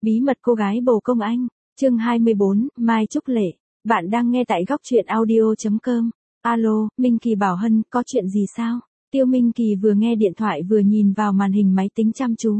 Bí mật cô gái bồ công anh, chương 24, Mai Trúc Lệ. Bạn đang nghe tại góc truyện audio.com. Alo, Minh Kỳ Bảo Hân, có chuyện gì sao? Tiêu Minh Kỳ vừa nghe điện thoại vừa nhìn vào màn hình máy tính chăm chú.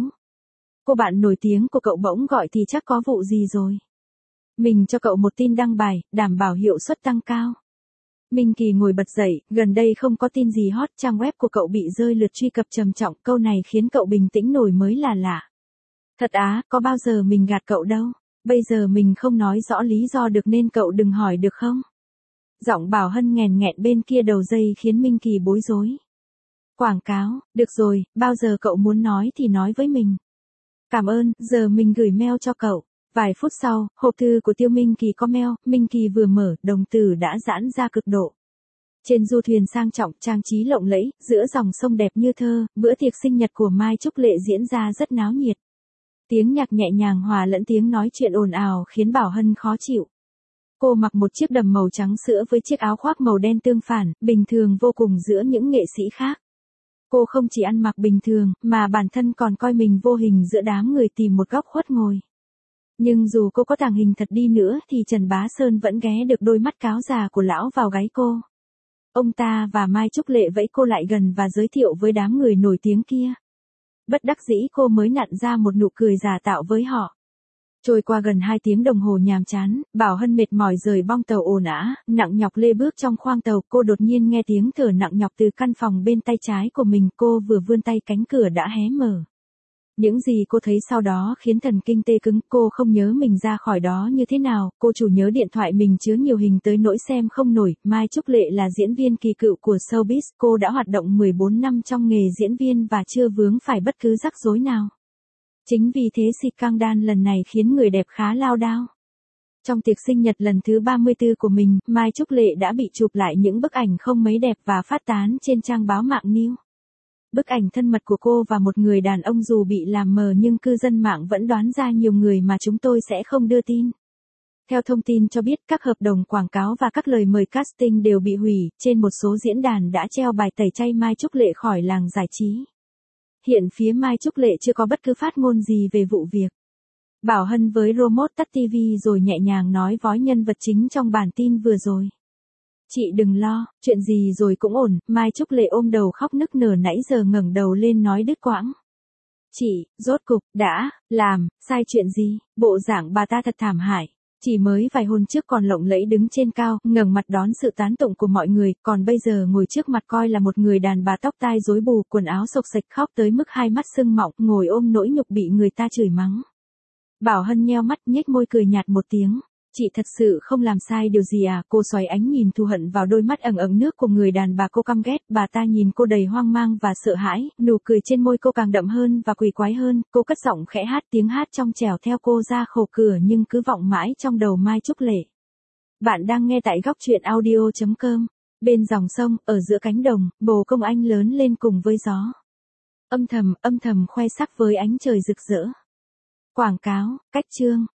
Cô bạn nổi tiếng của cậu bỗng gọi thì chắc có vụ gì rồi. Mình cho cậu một tin đăng bài, đảm bảo hiệu suất tăng cao. Minh Kỳ ngồi bật dậy, gần đây không có tin gì hot, trang web của cậu bị rơi lượt truy cập trầm trọng, câu này khiến cậu bình tĩnh nổi mới là lạ. Thật á, có bao giờ mình gạt cậu đâu, bây giờ mình không nói rõ lý do được nên cậu đừng hỏi được không? Giọng Bảo Hân nghèn nghẹn bên kia đầu dây khiến Minh Kỳ bối rối. Quảng cáo, được rồi, bao giờ cậu muốn nói thì nói với mình. Cảm ơn, giờ mình gửi mail cho cậu. Vài phút sau, hộp thư của Tiêu Minh Kỳ có mail, Minh Kỳ vừa mở, đồng tử đã giãn ra cực độ. Trên du thuyền sang trọng, trang trí lộng lẫy, giữa dòng sông đẹp như thơ, bữa tiệc sinh nhật của Mai Trúc Lệ diễn ra rất náo nhiệt. Tiếng nhạc nhẹ nhàng hòa lẫn tiếng nói chuyện ồn ào khiến Bảo Hân khó chịu. Cô mặc một chiếc đầm màu trắng sữa với chiếc áo khoác màu đen tương phản, bình thường vô cùng giữa những nghệ sĩ khác. Cô không chỉ ăn mặc bình thường, mà bản thân còn coi mình vô hình giữa đám người tìm một góc khuất ngồi. Nhưng dù cô có tàng hình thật đi nữa thì Trần Bá Sơn vẫn ghé được đôi mắt cáo già của lão vào gáy cô. Ông ta và Mai Trúc Lệ vẫy cô lại gần và giới thiệu với đám người nổi tiếng kia. Bất đắc dĩ cô mới nặn ra một nụ cười giả tạo với họ. Trôi qua gần 2 tiếng đồng hồ nhàm chán, Bảo Hân mệt mỏi rời bong tàu ồn ào, nặng nhọc lê bước trong khoang tàu, cô đột nhiên nghe tiếng thở nặng nhọc từ căn phòng bên tay trái của mình, cô vừa vươn tay cánh cửa đã hé mở. Những gì cô thấy sau đó khiến thần kinh tê cứng, cô không nhớ mình ra khỏi đó như thế nào, cô chủ nhớ điện thoại mình chứa nhiều hình tới nỗi xem không nổi. Mai Trúc Lệ là diễn viên kỳ cựu của showbiz, cô đã hoạt động 14 năm trong nghề diễn viên và chưa vướng phải bất cứ rắc rối nào. Chính vì thế scandal lần này khiến người đẹp khá lao đao. Trong tiệc sinh nhật lần thứ 34 của mình, Mai Trúc Lệ đã bị chụp lại những bức ảnh không mấy đẹp và phát tán trên trang báo mạng New. Bức ảnh thân mật của cô và một người đàn ông dù bị làm mờ nhưng cư dân mạng vẫn đoán ra nhiều người mà chúng tôi sẽ không đưa tin. Theo thông tin cho biết, các hợp đồng quảng cáo và các lời mời casting đều bị hủy, trên một số diễn đàn đã treo bài tẩy chay Mai Trúc Lệ khỏi làng giải trí. Hiện phía Mai Trúc Lệ chưa có bất cứ phát ngôn gì về vụ việc. Bảo Hân với remote tắt TV rồi nhẹ nhàng nói với nhân vật chính trong bản tin vừa rồi. Chị đừng lo, chuyện gì rồi cũng ổn. Mai Trúc Lệ ôm đầu khóc nức nở nãy giờ ngẩng đầu lên nói đứt quãng. Chị, rốt cục, đã, làm, sai chuyện gì, bộ dạng bà ta thật thảm hại. Chỉ mới vài hôm trước còn lộng lẫy đứng trên cao, ngẩng mặt đón sự tán tụng của mọi người, còn bây giờ ngồi trước mặt coi là một người đàn bà tóc tai rối bù, quần áo xộc xệch, khóc tới mức hai mắt sưng mọng, ngồi ôm nỗi nhục bị người ta chửi mắng. Bảo Hân nheo mắt nhếch môi cười nhạt một tiếng. Chị thật sự không làm sai điều gì à? Cô xoáy ánh nhìn thù hận vào đôi mắt ẩn ẩn nước của người đàn bà cô căm ghét, bà ta nhìn cô đầy hoang mang và sợ hãi, nụ cười trên môi cô càng đậm hơn và quỷ quái hơn, cô cất giọng khẽ hát, tiếng hát trong trẻo theo cô ra khổ cửa nhưng cứ vọng mãi trong đầu Mai Trúc Lệ. Bạn đang nghe tại góc truyện audio.com. Bên dòng sông, ở giữa cánh đồng, bồ công anh lớn lên cùng với gió. Âm thầm khoe sắc với ánh trời rực rỡ. Quảng cáo, cách chương.